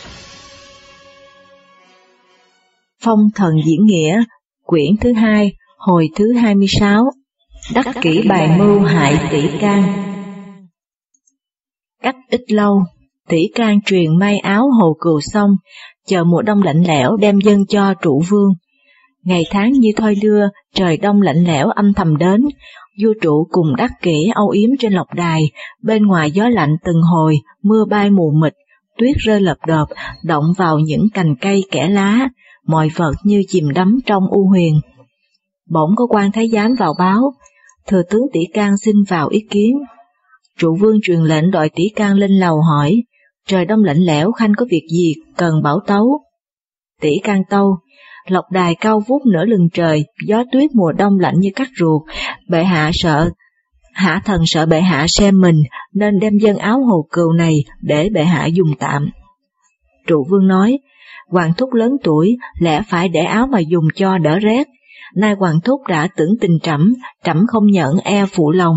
Phong thần diễn nghĩa, quyển thứ 2, hồi thứ 26. Đắc kỷ bài mưu hại Tỷ Can. Cách ít lâu, Tỷ Can truyền may áo Hồ Cừu xong, chờ mùa đông lạnh lẽo đem dâng cho Trụ Vương. Ngày tháng như thoi đưa, trời đông lạnh lẽo âm thầm đến, vua Trụ cùng Đắc Kỷ âu yếm trên lộc đài, bên ngoài gió lạnh từng hồi, mưa bay mù mịt, tuyết rơi lợp đợp, động vào những cành cây kẽ lá, mọi vật như chìm đắm trong u huyền. Bỗng có quan thái giám vào báo, thừa tướng Tỷ Can xin vào ý kiến. Trụ Vương truyền lệnh đòi Tỷ Can lên lầu hỏi, trời đông lạnh lẽo khanh có việc gì cần bảo tấu. Tỷ Can tâu, lộc đài cao vút nửa lưng trời, gió tuyết mùa đông lạnh như cắt ruột, bệ hạ sợ, hạ thần sợ bệ hạ xem mình, nên đem dâng áo Hồ Cừu này để bệ hạ dùng tạm. Trụ Vương nói, hoàng thúc lớn tuổi, lẽ phải để áo mà dùng cho đỡ rét, nay hoàng thúc đã tưởng tình trẫm không nhận e phụ lòng.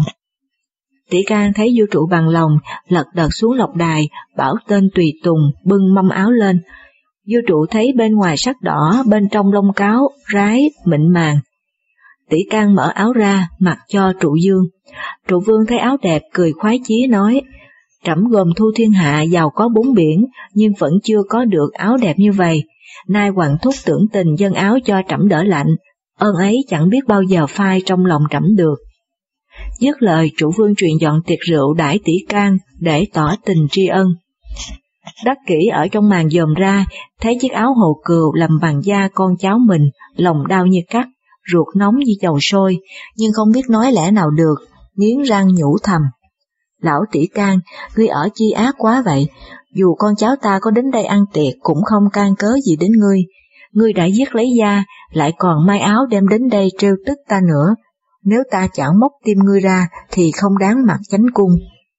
Tỷ Can thấy vua Trụ bằng lòng, lật đật xuống lộc đài, bảo tên tùy tùng bưng mâm áo lên. Vua Trụ thấy bên ngoài sắc đỏ, bên trong lông cáo, rái, mịn màng. Tỷ Can mở áo ra, mặc cho Trụ Vương. Trụ Vương thấy áo đẹp, cười khoái chí nói, trẫm gồm thu thiên hạ giàu có bốn biển, nhưng vẫn chưa có được áo đẹp như vậy. Nay hoàng thúc tưởng tình dâng áo cho trẫm đỡ lạnh, ơn ấy chẳng biết bao giờ phai trong lòng trẫm được. Dứt lời, Trụ Vương truyền dọn tiệc rượu đãi Tỷ Can để tỏ tình tri ân. Đắc Kỷ ở trong màn dòm ra, thấy chiếc áo Hồ Cừu làm bằng da con cháu mình, lòng đau như cắt, ruột nóng như chầu sôi, nhưng không biết nói lẽ nào được, nghiến răng nhủ thầm. Lão Tỷ Can, ngươi ở chi ác quá vậy, dù con cháu ta có đến đây ăn tiệc cũng không can cớ gì đến ngươi. Ngươi đã giết lấy da, lại còn may áo đem đến đây trêu tức ta nữa. Nếu ta chẳng móc tim ngươi ra thì không đáng mặc chánh cung.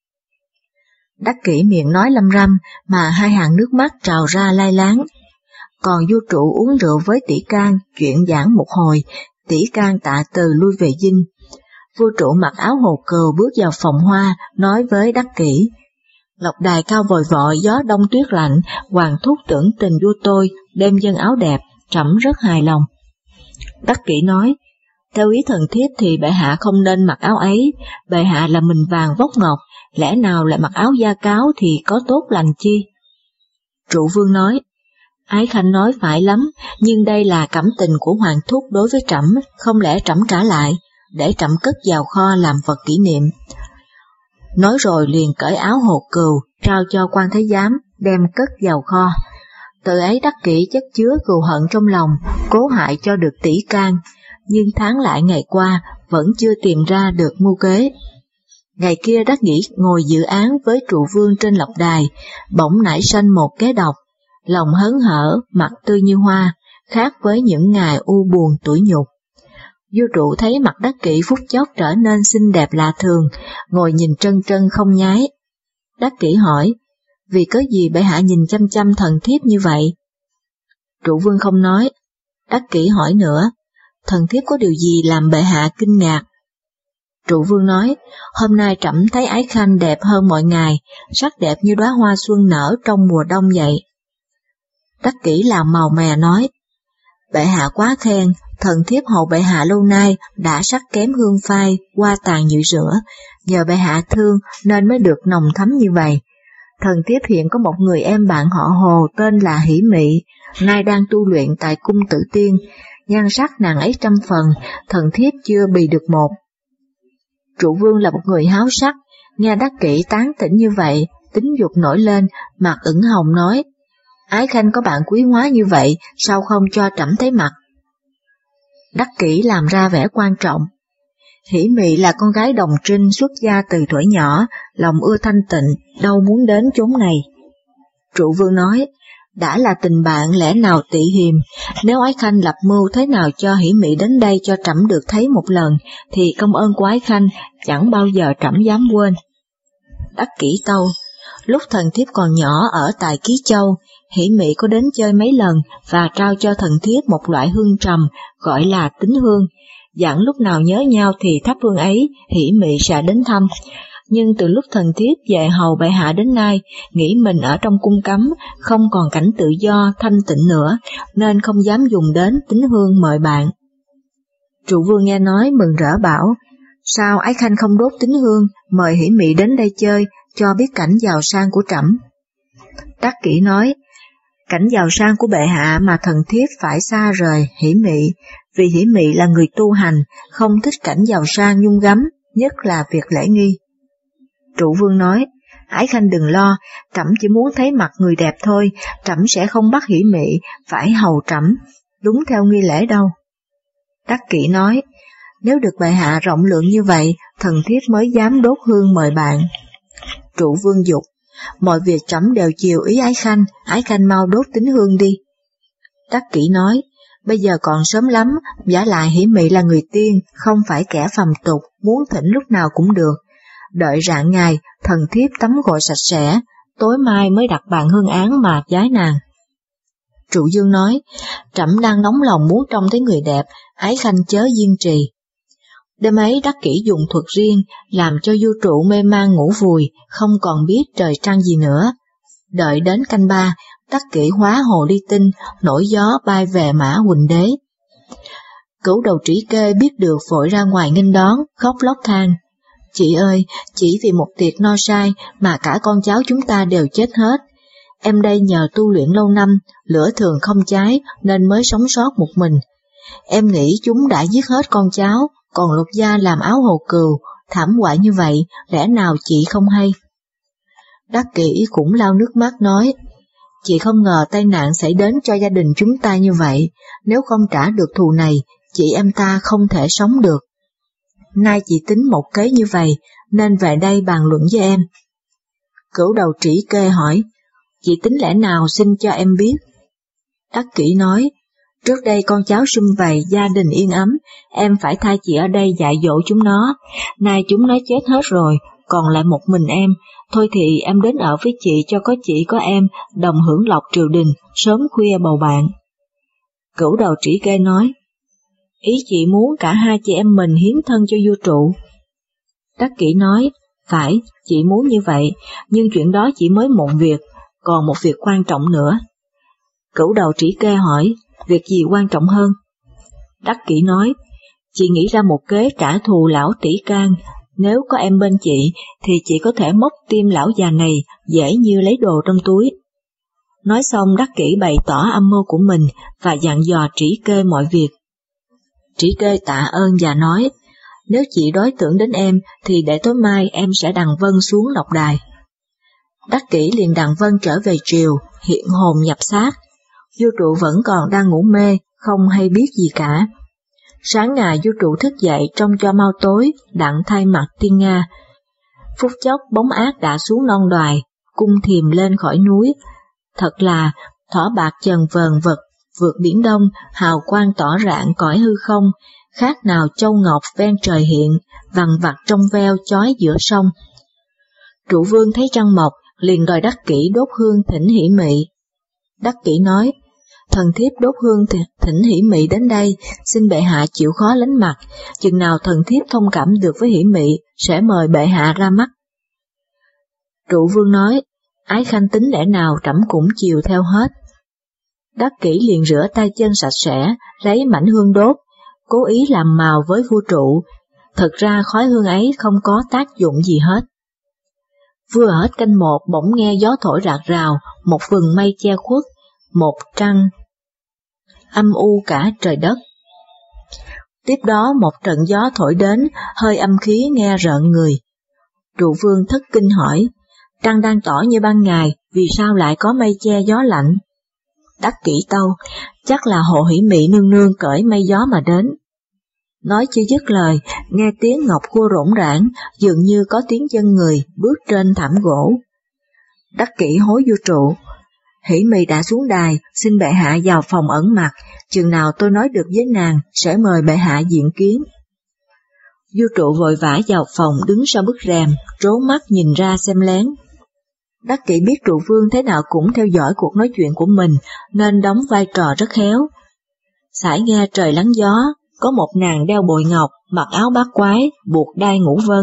Đắc Kỷ miệng nói lâm râm mà hai hàng nước mắt trào ra lai láng. Còn vua Trụ uống rượu với Tỷ Can, chuyện giảng một hồi, Tỷ Can tạ từ lui về dinh. Vua Trụ mặc áo Hồ Cừu bước vào phòng hoa, nói với Đắc Kỷ, lộc đài cao vòi vọi, gió đông tuyết lạnh, hoàng thúc tưởng tình vua tôi, đem dâng áo đẹp, trẫm rất hài lòng. Đắc Kỷ nói, theo ý thần thiếp thì bệ hạ không nên mặc áo ấy, bệ hạ là mình vàng vóc ngọc, lẽ nào lại mặc áo da cáo thì có tốt lành chi? Trụ Vương nói, ái khanh nói phải lắm, nhưng đây là cảm tình của hoàng thúc đối với trẫm, không lẽ trẫm trả lại, để trẫm cất vào kho làm vật kỷ niệm. Nói rồi liền cởi áo Hồ Cừu, trao cho quan thái giám, đem cất vào kho. Từ ấy Đắc Kỷ chất chứa cừu hận trong lòng, cố hại cho được Tỷ Can, nhưng tháng lại ngày qua, vẫn chưa tìm ra được mưu kế. Ngày kia Đắc Kỷ ngồi dự án với Trụ Vương trên lộc đài, bỗng nảy sanh một kế độc, lòng hớn hở, mặt tươi như hoa, khác với những ngày u buồn tủi nhục. Vua Trụ thấy mặt Đắc Kỷ phút chốc trở nên xinh đẹp lạ thường, ngồi nhìn trân trân không nhái. Đắc Kỷ hỏi, vì cớ gì bệ hạ nhìn chăm chăm thần thiếp như vậy? Trụ Vương không nói. Đắc Kỷ hỏi nữa, thần thiếp có điều gì làm bệ hạ kinh ngạc? Trụ Vương nói, hôm nay trẫm thấy ái khanh đẹp hơn mọi ngày, sắc đẹp như đóa hoa xuân nở trong mùa đông vậy. Đắc Kỷ làm màu mè nói, bệ hạ quá khen, thần thiếp hầu bệ hạ lâu nay đã sắc kém hương phai, hoa tàn nhụy rửa, nhờ bệ hạ thương nên mới được nồng thắm như vậy. Thần thiếp hiện có một người em bạn họ Hồ tên là Hỷ Mị, nay đang tu luyện tại cung Tử Tiên, nhan sắc nàng ấy 100 phần, thần thiếp chưa bì được một. Trụ Vương là một người háo sắc, nghe Đắc Kỷ tán tỉnh như vậy, tính dục nổi lên, mặt ửng hồng nói, ái khanh có bạn quý hóa như vậy, sao không cho trẫm thấy mặt? Đắc Kỷ làm ra vẻ quan trọng. Hỷ Mị là con gái đồng trinh xuất gia từ thuở nhỏ, lòng ưa thanh tịnh, đâu muốn đến chốn này. Trụ Vương nói, đã là tình bạn lẽ nào tị hiềm, nếu ái khanh lập mưu thế nào cho Hỷ Mị đến đây cho trẫm được thấy một lần, thì công ơn của ái khanh chẳng bao giờ trẫm dám quên. Đắc Kỷ tâu, lúc thần thiếp còn nhỏ ở tại Ký Châu, Hỷ Mị có đến chơi mấy lần và trao cho thần thiếp một loại hương trầm gọi là tín hương, dặn lúc nào nhớ nhau thì thắp hương ấy Hỷ Mị sẽ đến thăm. nhưng từ lúc thần thiếp về hầu bệ hạ đến nay, nghĩ mình ở trong cung cấm, không còn cảnh tự do, thanh tịnh nữa, nên không dám dùng đến tín hương mời bạn. Trụ vương nghe nói mừng rỡ bảo, sao ái khanh không đốt tín hương, mời hỷ mị đến đây chơi, cho biết cảnh giàu sang của trẫm. Đắc Kỷ nói, cảnh giàu sang của bệ hạ mà thần thiếp phải xa rời hỷ mị, vì hỷ mị là người tu hành, không thích cảnh giàu sang nhung gấm, nhất là việc lễ nghi. Trụ vương nói, ái khanh đừng lo, trẫm chỉ muốn thấy mặt người đẹp thôi, trẫm sẽ không bắt hỷ mị phải hầu trẫm, đúng theo nghi lễ đâu. Đắc Kỷ nói, nếu được bệ hạ rộng lượng như vậy, thần thiếp mới dám đốt hương mời bạn. Trụ vương dục, mọi việc trẫm đều chiều ý ái khanh mau đốt tín hương đi. Đắc Kỷ nói, bây giờ còn sớm lắm, vả lại hỷ mị là người tiên, không phải kẻ phàm tục, muốn thỉnh lúc nào cũng được. Đợi rạng ngày, thần thiếp tắm gội sạch sẽ, tối mai mới đặt bàn hương án mà vái nàng. Trụ vương nói, trẫm đang nóng lòng muốn trông thấy người đẹp, ái khanh chớ diên trì. Đêm ấy Đắc Kỷ dùng thuật riêng, làm cho vua Trụ mê man ngủ vùi, không còn biết trời trăng gì nữa. Đợi đến canh ba, Đắc Kỷ hóa hồ ly tinh, nổi gió bay về Mã Huỳnh Đế. Cửu đầu Trĩ Kê biết được vội ra ngoài nghênh đón, khóc lóc than. Chị ơi, chỉ vì một tiệc no sai mà cả con cháu chúng ta đều chết hết. Em đây nhờ tu luyện lâu năm, lửa thường không cháy nên mới sống sót một mình. Em nghĩ chúng đã giết hết con cháu, còn Lục gia làm áo hồ cừu, thảm họa như vậy, lẽ nào chị không hay? Đắc Kỷ cũng lau nước mắt nói, chị không ngờ tai nạn xảy đến cho gia đình chúng ta như vậy, nếu không trả được thù này, chị em ta không thể sống được. Nay chị tính một kế như vậy, nên về đây bàn luận với em. Cửu đầu Trĩ Kê hỏi, chị tính lẽ nào xin cho em biết? Đắc Kỷ nói, trước đây con cháu sum vầy, gia đình yên ấm, em phải thay chị ở đây dạy dỗ chúng nó, nay chúng nó chết hết rồi, còn lại một mình em, thôi thì em đến ở với chị cho có chị có em, đồng hưởng lộc triều đình, sớm khuya bầu bạn. Cửu đầu Trĩ Kê nói, ý chị muốn cả hai chị em mình hiến thân cho vua Trụ. Đắc Kỷ nói, phải, chị muốn như vậy, nhưng chuyện đó chỉ mới một việc, còn một việc quan trọng nữa. Cửu đầu Trĩ Kê hỏi, việc gì quan trọng hơn? Đắc Kỷ nói, chị nghĩ ra một kế trả thù lão Tỷ Can, nếu có em bên chị thì chị có thể móc tim lão già này dễ như lấy đồ trong túi. Nói xong Đắc Kỷ bày tỏ âm mưu của mình và dặn dò Trĩ Kê mọi việc. Trĩ Kê tạ ơn và nói, nếu chị đối tưởng đến em thì để tối mai em sẽ đằng vân xuống Lộc Đài. Đắc Kỷ liền đằng vân trở về triều, hiện hồn nhập xác. Vua Trụ vẫn còn đang ngủ mê, không hay biết gì cả. Sáng ngày vua Trụ thức dậy trông cho mau tối, đặng thay mặt tiên Nga. Phút chốc bóng ác đã xuống non đoài, cung thiềm lên khỏi núi. Thật là thỏ bạc chần vờn vật, vượt biển đông, hào quang tỏ rạng cõi hư không, khác nào châu ngọc ven trời hiện, vằn vặt trong veo chói giữa sông. Trụ vương thấy trăng mọc, liền đòi Đắc Kỷ đốt hương thỉnh hỷ mị. Đắc Kỷ nói, thần thiếp đốt hương thỉnh hỷ mị đến đây, xin bệ hạ chịu khó lánh mặt, chừng nào thần thiếp thông cảm được với hỷ mị, sẽ mời bệ hạ ra mắt. Trụ vương nói, ái khanh tính lẽ nào trẫm cũng chiều theo hết. Đắc Kỷ liền rửa tay chân sạch sẽ, lấy mảnh hương đốt, cố ý làm màu với vua Trụ, thật ra khói hương ấy không có tác dụng gì hết. Vừa ở hết canh một bỗng nghe gió thổi rạc rào, một vầng mây che khuất, một trăng âm u cả trời đất. Tiếp đó một trận gió thổi đến, hơi âm khí nghe rợn người. Trụ vương thất kinh hỏi, trăng đang tỏ như ban ngày, vì sao lại có mây che gió lạnh? Đắc Kỷ tâu, chắc là Hồ Hỷ Mị nương nương cởi mây gió mà đến. Nói chưa dứt lời, nghe tiếng ngọc cua rỗng rãng, dường như có tiếng chân người bước trên thảm gỗ. Đắc Kỷ hối vua Trụ, Hỷ Mị đã xuống đài, xin bệ hạ vào phòng ẩn mặt, chừng nào tôi nói được với nàng, sẽ mời bệ hạ diện kiến. Vua Trụ vội vã vào phòng đứng sau bức rèm, trố mắt nhìn ra xem lén. Đắc Kỷ biết Trụ vương thế nào cũng theo dõi cuộc nói chuyện của mình, nên đóng vai trò rất khéo. Sải nghe trời lắng gió, có một nàng đeo bội ngọc, mặc áo bát quái, buộc đai ngũ vân,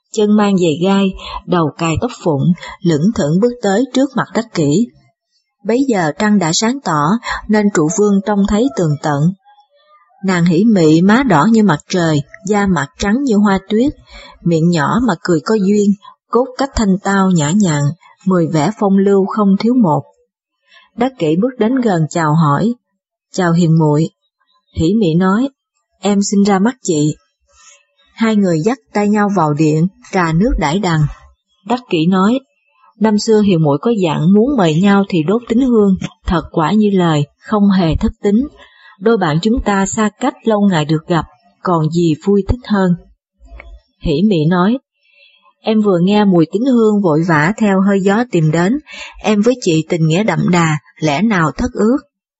chân mang giày gai, đầu cài tóc phụng, lững thững bước tới trước mặt Đắc Kỷ. Bấy giờ trăng đã sáng tỏ nên trụ vương trông thấy tường tận. Nàng Hỷ Mị má đỏ như mặt trời, da mặt trắng như hoa tuyết, miệng nhỏ mà cười có duyên, cốt cách thanh tao nhã nhặn, 10 vẻ phong lưu không thiếu một. Đắc Kỷ bước đến gần chào hỏi, chào hiền muội. Hỷ Mị nói, em xin ra mắt chị. Hai người dắt tay nhau vào điện, trà nước đãi đằng. Đắc Kỷ nói, năm xưa hiền muội có dặn muốn mời nhau thì đốt tín hương, thật quả như lời, không hề thất tín. Đôi bạn chúng ta xa cách lâu ngày được gặp, còn gì vui thích hơn. Hỷ Mị nói, em vừa nghe mùi tín hương vội vã theo hơi gió tìm đến, em với chị tình nghĩa đậm đà, lẽ nào thất ước.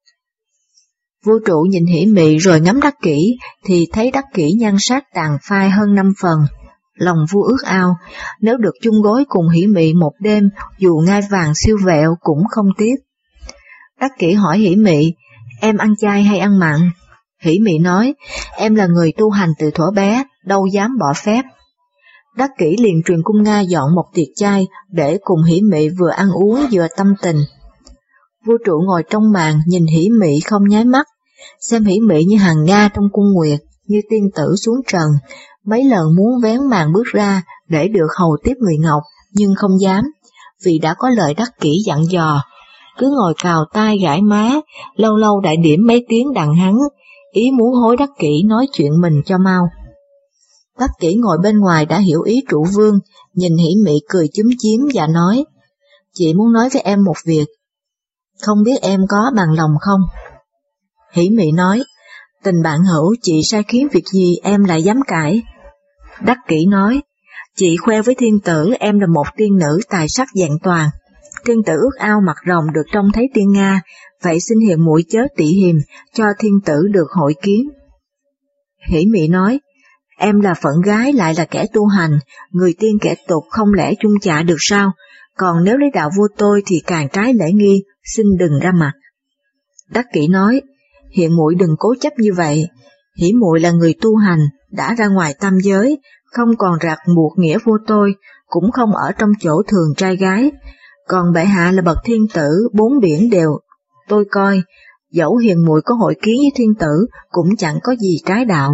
Vua Trụ nhìn Hỷ Mị rồi ngắm Đắc Kỷ, thì thấy Đắc Kỷ nhan sắc tàn phai hơn 5 phần. Lòng vua ước ao, nếu được chung gối cùng Hỷ Mị một đêm, dù ngai vàng siêu vẹo cũng không tiếc. Đắc Kỷ hỏi Hỷ Mị, em ăn chay hay ăn mặn? Hỷ Mị nói, em là người tu hành từ thuở bé, đâu dám bỏ phép. Đắc Kỷ liền truyền cung Nga dọn một tiệc chay, để cùng Hỷ Mị vừa ăn uống vừa tâm tình. Vua Trụ ngồi trong màn nhìn Hỷ Mị không nháy mắt, xem Hỷ Mị như hàng Nga trong cung nguyệt, như tiên tử xuống trần, mấy lần muốn vén màn bước ra để được hầu tiếp người ngọc, nhưng không dám, vì đã có lời Đắc Kỷ dặn dò, cứ ngồi cào tai gãi má, lâu lâu đại điểm mấy tiếng đặng hắn, ý muốn hối Đắc Kỷ nói chuyện mình cho mau. Đắc Kỷ ngồi bên ngoài đã hiểu ý trụ vương, nhìn Hỷ Mị cười chúm chím và nói, chị muốn nói với em một việc, không biết em có bằng lòng không? Hỷ Mị nói, tình bạn hữu chị sai khiến việc gì em lại dám cãi? Đắc Kỷ nói, chị khoe với thiên tử em là một tiên nữ tài sắc vẹn toàn. Thiên tử ước ao mặt rồng được trông thấy tiên Nga, vậy xin hiền muội chớ tị hiềm, cho thiên tử được hội kiến. Hỷ Mị nói, em là phận gái lại là kẻ tu hành, người tiên kẻ tục không lẽ chung chạ được sao, còn nếu lấy đạo vua tôi thì càng trái lễ nghi, xin đừng ra mặt. Đắc Kỷ nói, hiền muội đừng cố chấp như vậy, Hỷ muội là người tu hành, đã ra ngoài tam giới, không còn rạc buộc nghĩa vua tôi, cũng không ở trong chỗ thường trai gái, còn bệ hạ là bậc thiên tử, 4 biển đều tôi coi, dẫu hiền muội có hội kiến với thiên tử cũng chẳng có gì trái đạo.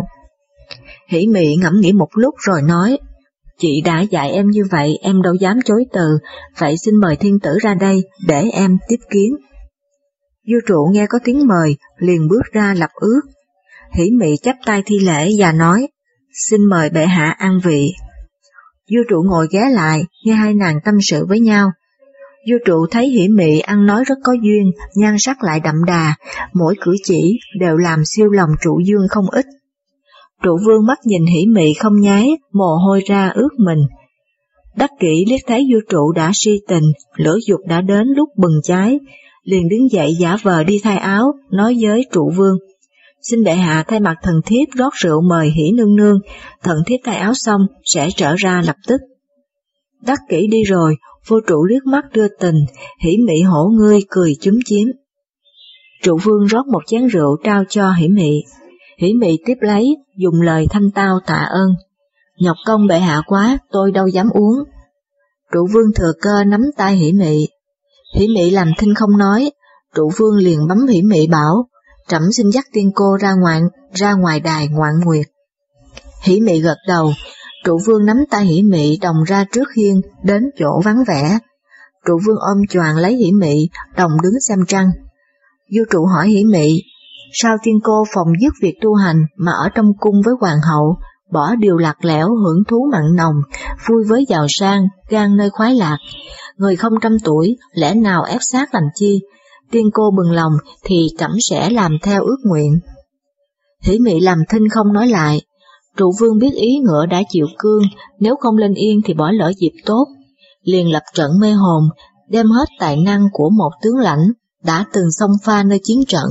Hỷ Mị ngẫm nghĩ một lúc rồi nói, chị đã dạy em như vậy em đâu dám chối từ, vậy xin mời thiên tử ra đây để em tiếp kiến. Vua Trụ nghe có tiếng mời, liền bước ra lập ước. Hỷ Mị chắp tay thi lễ và nói, xin mời bệ hạ ăn vị. Vua Trụ ngồi ghé lại, nghe hai nàng tâm sự với nhau. Vua Trụ thấy Hỷ Mị ăn nói rất có duyên, nhan sắc lại đậm đà, mỗi cử chỉ đều làm siêu lòng Trụ vương không ít. Trụ vương mắt nhìn Hỷ Mị không nháy, mồ hôi ra ướt mình. Đắc Kỷ liếc thấy vua Trụ đã si tình, lửa dục đã đến lúc bừng cháy, liền đứng dậy giả vờ đi thay áo, nói với Trụ vương, xin bệ hạ thay mặt thần thiếp rót rượu mời Hỷ nương nương, thần thiếp thay áo xong sẽ trở ra lập tức. Đắc Kỷ đi rồi, vua Trụ liếc mắt đưa tình, Hỷ Mị hổ ngươi cười chúm chím. Trụ vương rót một chén rượu trao cho Hỷ Mị. Hỷ Mị tiếp lấy, dùng lời thanh tao tạ ơn. Nhọc công bệ hạ quá, tôi đâu dám uống. Trụ vương thừa cơ nắm tay Hỷ Mị. Hỷ Mị làm thinh không nói, Trụ vương liền bấm Hỷ Mị bảo, trẫm xin dắt tiên cô ra ngoài đài ngoạn nguyệt. Hỷ Mị gật đầu, Trụ vương nắm tay Hỷ Mị đồng ra trước hiên, đến chỗ vắng vẻ. Trụ vương ôm choàng lấy Hỷ Mị, đồng đứng xem trăng. Vua Trụ hỏi Hỷ Mị, sao tiên cô phòng dứt việc tu hành mà ở trong cung với hoàng hậu, bỏ điều lạc lẽo hưởng thú mặn nồng, vui với giàu sang, gan nơi khoái lạc. Người không 100 tuổi, lẽ nào ép sát làm chi? Tiên cô bừng lòng thì trẫm sẽ làm theo ước nguyện. Hỷ Mị làm thinh không nói lại. Trụ vương biết ý ngựa đã chịu cương, nếu không lên yên thì bỏ lỡ dịp tốt. Liền lập trận mê hồn, đem hết tài năng của một tướng lãnh, đã từng xông pha nơi chiến trận.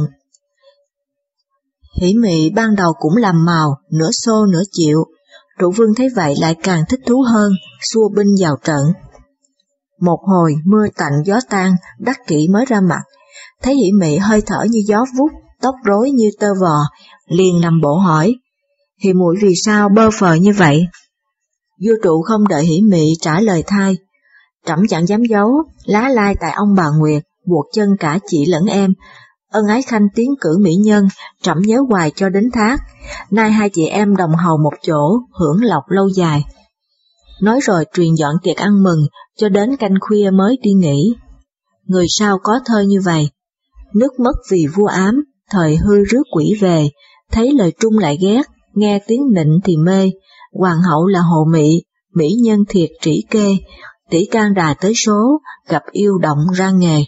Hỷ Mị ban đầu cũng làm màu, nửa xô nửa chịu. Trụ vương thấy vậy lại càng thích thú hơn, xua binh vào trận. Một hồi mưa tạnh gió tan, Đắc Kỷ mới ra mặt, thấy Hỷ Mị hơi thở như gió vút, tóc rối như tơ vò, liền nằm bộ hỏi, Hỷ muội vì sao bơ phờ như vậy? Vua trụ không đợi Hỷ Mị trả lời thay, trẫm chẳng dám giấu, lá lai tại ông bà Nguyệt, buộc chân cả chị lẫn em. Ân ái khanh tiến cử mỹ nhân, trẫm nhớ hoài cho đến thác, nay hai chị em đồng hầu một chỗ, hưởng lộc lâu dài. Nói rồi truyền dọn tiệc ăn mừng, cho đến canh khuya mới đi nghỉ. Người sao có thơ như vậy: nước mất vì vua ám, thời hư rước quỷ về, thấy lời trung lại ghét, nghe tiếng nịnh thì mê, hoàng hậu là hồ mị, mỹ nhân thiệt trĩ kê, tỷ can đà tới số, gặp yêu động ra nghề.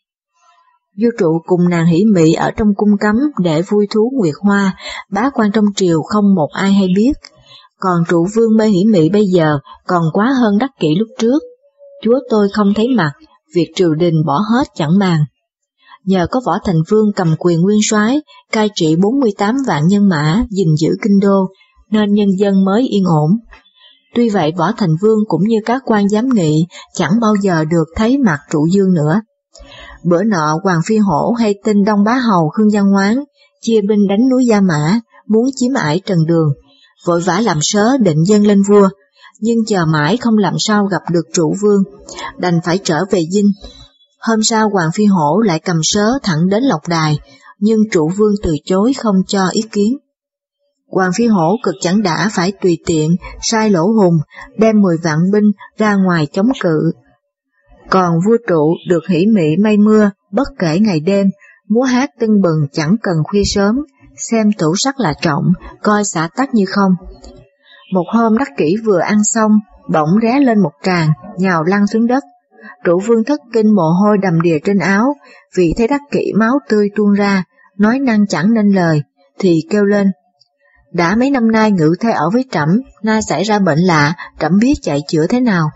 Vua trụ cùng nàng Hỷ Mị ở trong cung cấm để vui thú nguyệt hoa, bá quan trong triều không một ai hay biết. Còn trụ vương mê Hỷ Mị bây giờ còn quá hơn đắc kỷ lúc trước. Chúa tôi không thấy mặt, việc triều đình bỏ hết chẳng màng. Nhờ có Võ Thành Vương cầm quyền nguyên soái, cai trị 48 vạn nhân mã, gìn giữ kinh đô, nên nhân dân mới yên ổn. Tuy vậy Võ Thành Vương cũng như các quan giám nghị chẳng bao giờ được thấy mặt trụ vương nữa. Bữa nọ Hoàng Phi Hổ hay tin Đông Bá Hầu Khương Văn Hoán chia binh đánh núi Gia Mã, muốn chiếm ải Trần Đường, vội vã làm sớ định dâng lên vua, nhưng chờ mãi không làm sao gặp được trụ vương, đành phải trở về Dinh. Hôm sau Hoàng Phi Hổ lại cầm sớ thẳng đến Lộc Đài, nhưng trụ vương từ chối không cho ý kiến. Hoàng Phi Hổ cực chẳng đã phải tùy tiện sai Lỗ Hùng đem 10 vạn binh ra ngoài chống cự. Còn vua trụ được Hỷ Mị mây mưa bất kể ngày đêm, múa hát tưng bừng chẳng cần khuya sớm, xem tửu sắc là trọng, coi xã tắc như không. Một hôm đắc kỷ vừa ăn xong, bỗng ré lên một tràng, nhào lăn xuống đất. Trụ vương thất kinh, mồ hôi đầm đìa trên áo, vì thấy đắc kỷ máu tươi tuôn ra, nói năng chẳng nên lời, thì kêu lên: đã mấy năm nay ngự thê ở với trẫm, nay xảy ra bệnh lạ, trẫm biết chạy chữa thế nào.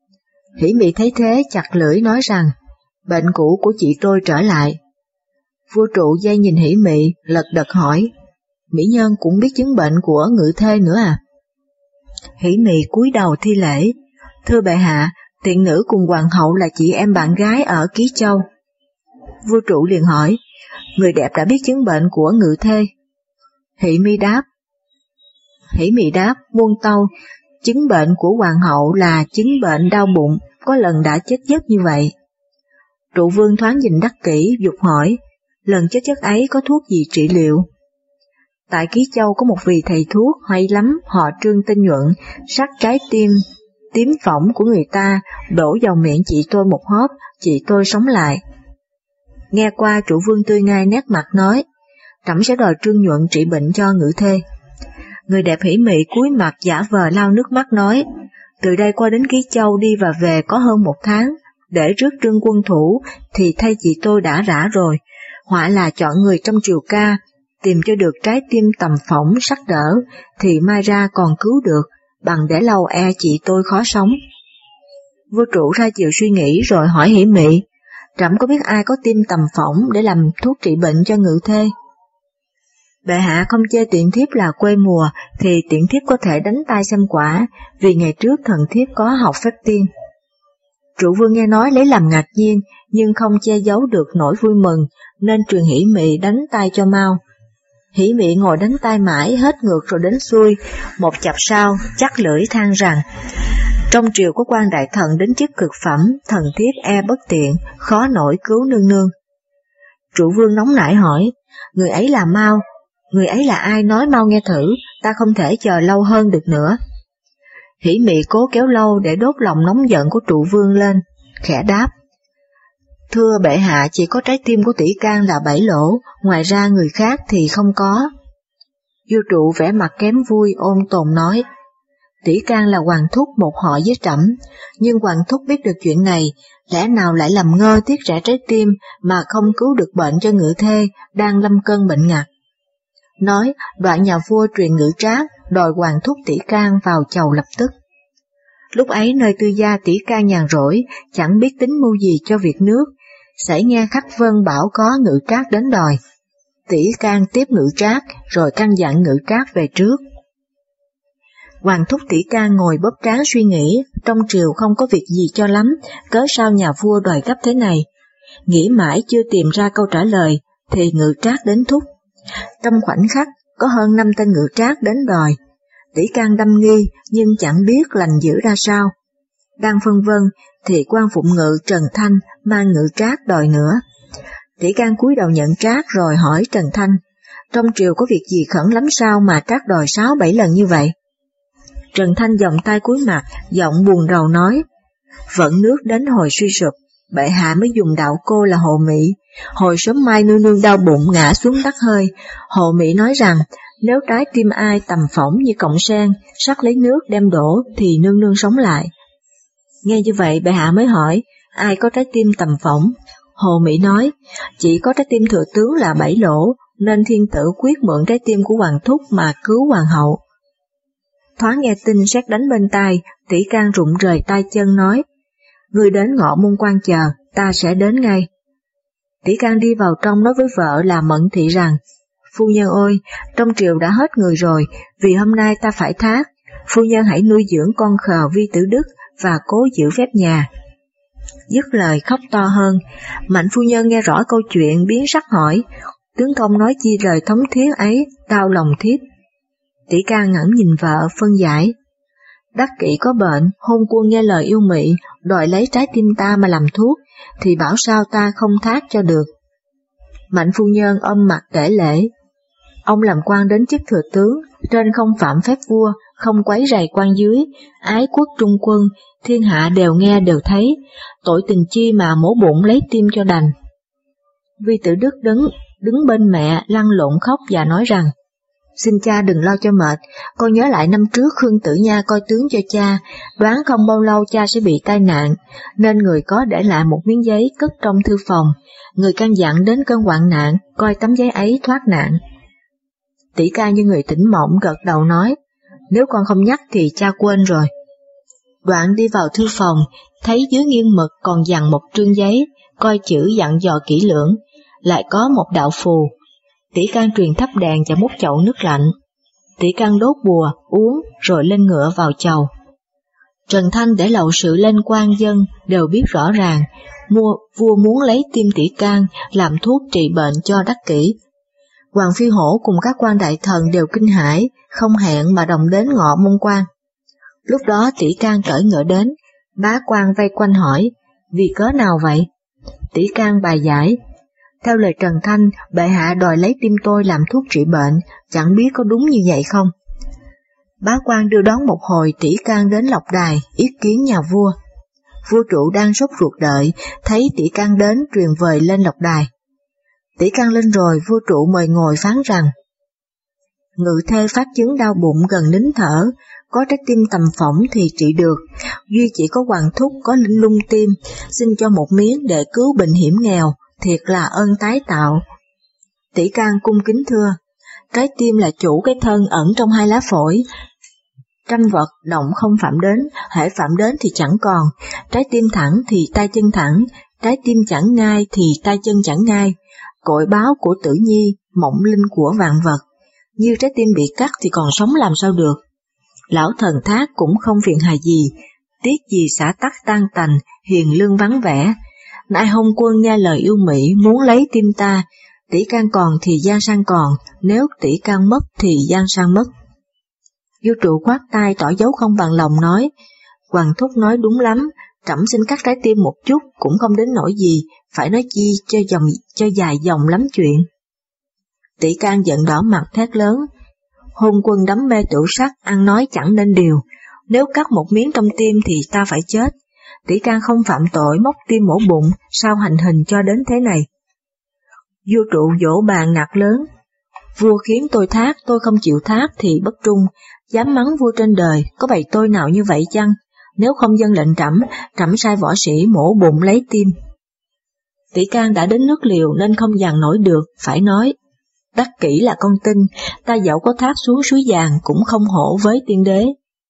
Hỷ Mị thấy thế chặt lưỡi nói rằng: bệnh cũ của chị tôi trở lại. Vua trụ dây nhìn Hỷ Mị, lật đật hỏi: mỹ nhân cũng biết chứng bệnh của ngự thê nữa à? Hỷ Mị cúi đầu thi lễ: thưa bệ hạ, tiện nữ cùng hoàng hậu là chị em bạn gái ở Ký Châu. Vua trụ liền hỏi: người đẹp đã biết chứng bệnh của ngự thê? Hỷ Mị đáp: muôn tâu, chứng bệnh của hoàng hậu là chứng bệnh đau bụng, có lần đã chết giấc như vậy. Trụ vương thoáng nhìn đắc kỷ, dục hỏi: lần chết giấc ấy có thuốc gì trị liệu? Tại Ký Châu có một vị thầy thuốc hay lắm, họ Trương tên nhuận, sắc trái tim tím phỏng của người ta, đổ vào miệng chị tôi một hóp, chị tôi sống lại. Nghe qua trụ vương tươi ngay nét mặt nói: trẫm sẽ đòi Trương nhuận trị bệnh cho ngự thê. Người đẹp Hỷ Mị cúi mặt giả vờ lau nước mắt nói: từ đây qua đến Ký Châu đi và về có hơn 1 tháng, để rước Trương quân thủ thì thay chị tôi đã rã rồi, họa là chọn người trong triều ca, tìm cho được trái tim tầm phỏng sắc đỡ, thì mai ra còn cứu được, bằng để lâu e chị tôi khó sống. Vua trụ ra chiều suy nghĩ rồi hỏi Hỷ Mị: trẫm có biết ai có tim tầm phỏng để làm thuốc trị bệnh cho ngự thê? Bệ hạ không chê tiện thiếp là quê mùa, thì tiện thiếp có thể đánh tay xem quả, vì ngày trước thần thiếp có học phép tiên. Trụ vương nghe nói lấy làm ngạc nhiên, nhưng không che giấu được nỗi vui mừng, nên truyền Hỷ Mị đánh tay cho mau. Hỷ Mị ngồi đánh tay mãi hết ngược rồi đến xuôi, một chập sau chắc lưỡi than rằng: trong triều có quan đại thần đến chức cực phẩm, thần thiếp e bất tiện, khó nổi cứu nương nương. Trụ vương nóng nảy hỏi: người ấy là Mao, người ấy là ai, nói mau nghe thử, ta không thể chờ lâu hơn được nữa. Hỷ Mị cố kéo lâu để đốt lòng nóng giận của trụ vương lên, khẽ đáp: thưa bệ hạ, chỉ có trái tim của tỷ can là 7 lỗ, ngoài ra người khác thì không có. Vua trụ vẻ mặt kém vui, ôn tồn nói: tỷ can là hoàng thúc một họ với trẫm, nhưng hoàng thúc biết được chuyện này, lẽ nào lại làm ngơ tiếc rẻ trái tim mà không cứu được bệnh cho ngự thê đang lâm cơn bệnh ngặt. Nói, đoạn nhà vua truyền ngự trác, đòi hoàng thúc tỷ can vào chầu lập tức. Lúc ấy nơi tư gia tỷ can nhàn rỗi, chẳng biết tính mưu gì cho việc nước, xảy nghe khắc vân bảo có ngự trác đến đòi. Tỷ can tiếp ngự trác, rồi căn dặn ngự trác về trước. Hoàng thúc tỷ can ngồi bóp trán suy nghĩ, trong triều không có việc gì cho lắm, cớ sao nhà vua đòi gấp thế này. Nghĩ mãi chưa tìm ra câu trả lời, thì ngự trác đến thúc. Trong khoảnh khắc, có hơn 5 tên ngự trác đến đòi. Tỷ Can đâm nghi nhưng chẳng biết lành dữ ra sao. Đang phân vân thì quan phụng ngự Trần Thanh mang ngự trác đòi nữa. Tỷ Can cúi đầu nhận trác rồi hỏi Trần Thanh, trong triều có việc gì khẩn lắm sao mà trác đòi 6-7 lần như vậy? Trần Thanh vòng tay cúi mặt, giọng buồn rầu nói, vận nước đến hồi suy sụp, bệ hạ mới dùng đạo cô là Hồ Mị. Hồi sớm mai nương nương đau bụng ngã xuống tắt hơi, Hồ Mị nói rằng nếu trái tim ai tầm phỏng như cọng sen, sắc lấy nước đem đổ thì nương nương sống lại. Nghe như vậy bệ hạ mới hỏi, ai có trái tim tầm phỏng? Hồ Mị nói, chỉ có trái tim thừa tướng là 7 lỗ, nên thiên tử quyết mượn trái tim của hoàng thúc mà cứu hoàng hậu. Thoáng nghe tin sét đánh bên tai, Tỷ Can rụng rời tay chân nói, người đến Ngọ Môn Quan chờ, ta sẽ đến ngay. Tỷ Can đi vào trong nói với vợ là Mận Thị rằng, phu nhân ơi, trong triều đã hết người rồi, vì hôm nay ta phải thác, phu nhân hãy nuôi dưỡng con khờ Vi Tử Đức và cố giữ phép nhà. Dứt lời khóc to hơn, Mạnh phu nhân nghe rõ câu chuyện biến sắc hỏi, tướng công nói chi lời thống thiết ấy, đau lòng thiếp. Tỷ Can ngẩn nhìn vợ phân giải, Đắc Kỷ có bệnh, hôn quân nghe lời yêu mị, đòi lấy trái tim ta mà làm thuốc, thì bảo sao ta không thác cho được. Mạnh phu nhân ôm mặt kể lễ, ông làm quan đến chức thừa tướng, trên không phạm phép vua, không quấy rầy quan dưới, ái quốc trung quân, thiên hạ đều nghe đều thấy, tội tình chi mà mổ bụng lấy tim cho đành. Vi Tử Đức đứng bên mẹ lăn lộn khóc và nói rằng, xin cha đừng lo cho mệt, con nhớ lại năm trước Khương Tử Nha coi tướng cho cha, đoán không bao lâu cha sẽ bị tai nạn, nên người có để lại một miếng giấy cất trong thư phòng, người căn dặn đến cơn hoạn nạn, coi tấm giấy ấy thoát nạn. Tỷ Can như người tỉnh mộng gật đầu nói, nếu con không nhắc thì cha quên rồi. Đoạn đi vào thư phòng, thấy dưới nghiêng mực còn dằn một trương giấy, coi chữ dặn dò kỹ lưỡng, lại có một đạo phù. Tỷ Can truyền thắp đèn và múc chậu nước lạnh. Tỷ Can đốt bùa, uống, rồi lên ngựa vào chầu. Trần Thanh để lậu sự lên quan dân đều biết rõ ràng, vua muốn lấy tim Tỷ Can làm thuốc trị bệnh cho Đắc Kỷ. Hoàng Phi Hổ cùng các quan đại thần đều kinh hãi, không hẹn mà đồng đến Ngọ Môn Quan. Lúc đó Tỷ Can cởi ngựa đến, bá quan vây quanh hỏi, vì cớ nào vậy? Tỷ Can bài giải, theo lời Trần Thanh, bệ hạ đòi lấy tim tôi làm thuốc trị bệnh, chẳng biết có đúng như vậy không? Bá quan đưa đón một hồi, Tỷ Can đến Lộc Đài, yết kiến nhà vua. Vua Trụ đang sốt ruột đợi, thấy Tỷ Can đến truyền vời lên Lộc Đài. Tỷ Can lên rồi, vua Trụ mời ngồi phán rằng, ngự thê phát chứng đau bụng gần nín thở, có trái tim tầm phỏng thì trị được, duy chỉ có hoàng thúc có linh lung tim, xin cho một miếng để cứu bệnh hiểm nghèo, thiệt là ơn tái tạo. Tỷ Can cung kính thưa, trái tim là chủ cái thân ẩn trong 2 lá phổi, trăm vật động không phạm đến, hễ phạm đến thì chẳng còn, trái tim thẳng thì tay chân thẳng, trái tim chẳng ngay thì tay chân chẳng ngay, cội báo của tử nhi, mộng linh của vạn vật, như trái tim bị cắt thì còn sống làm sao được. Lão thần thác cũng không phiền hà gì, tiếc gì xã tắc tan tành, hiền lương vắng vẻ. Nay hôn quân nghe lời yêu Mỹ muốn lấy tim ta, Tỷ Can còn thì Giang Sang còn, nếu Tỷ Can mất thì Giang Sang mất. Vua Trụ khoát tay tỏ dấu không bằng lòng nói, hoàng thúc nói đúng lắm, trẫm xin cắt trái tim một chút cũng không đến nỗi gì, phải nói chi cho dài dòng lắm chuyện. Tỷ Can giận đỏ mặt thét lớn, hôn quân đắm mê tửu sắc, ăn nói chẳng nên điều, nếu cắt một miếng trong tim thì ta phải chết. Tỷ Can không phạm tội móc tim mổ bụng, sao hành hình cho đến thế này? Vua Trụ vỗ bàn nạt lớn, vua khiến tôi thác, tôi không chịu thác thì bất trung, dám mắng vua trên đời, có bày tôi nào như vậy chăng? Nếu không dâng lệnh trẫm sai võ sĩ mổ bụng lấy tim. Tỷ Can đã đến nước liều nên không dằn nổi được, phải nói, Đắc Kỷ là con tin, ta dẫu có thác xuống suối vàng cũng không hổ với tiên đế.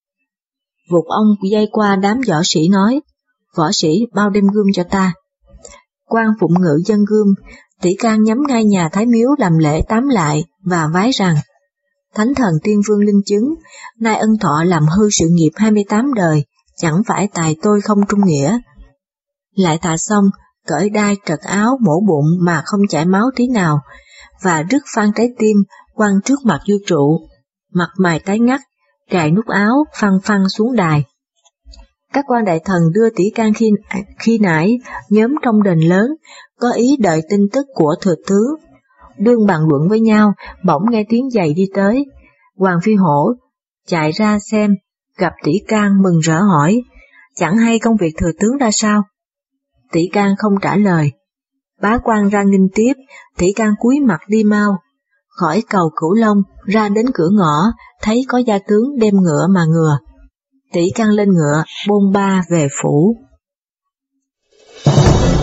Vụt ông dây qua đám võ sĩ nói, võ sĩ bao đem gươm cho ta. Quan phụng ngự dân gươm, Tỷ Can nhắm ngay nhà Thái Miếu làm lễ tám lại và vái rằng, Thánh thần Tiên Vương linh chứng, nay ân thọ làm hư sự nghiệp 28 đời, chẳng phải tài tôi không trung nghĩa. Lại tạ xong, cởi đai trật áo mổ bụng mà không chảy máu tí nào, và rứt phan trái tim quăng trước mặt vua Trụ, mặt mày tái ngắt, cài nút áo phăng phăng xuống đài. Các quan đại thần đưa tỷ can khi nãy nhóm trong đền lớn, có ý đợi tin tức của thừa tướng. Đương bàn luận với nhau, bỗng nghe tiếng giày đi tới. Hoàng Phi Hổ chạy ra xem, gặp tỷ can mừng rỡ hỏi, chẳng hay công việc thừa tướng ra sao? Tỷ can không trả lời. Bá quan ra nghinh tiếp, tỷ can cúi mặt đi mau. Khỏi cầu Cửu Long, ra đến cửa ngõ, thấy có gia tướng đem ngựa mà ngừa. Tỷ can lên ngựa, bôn ba về phủ.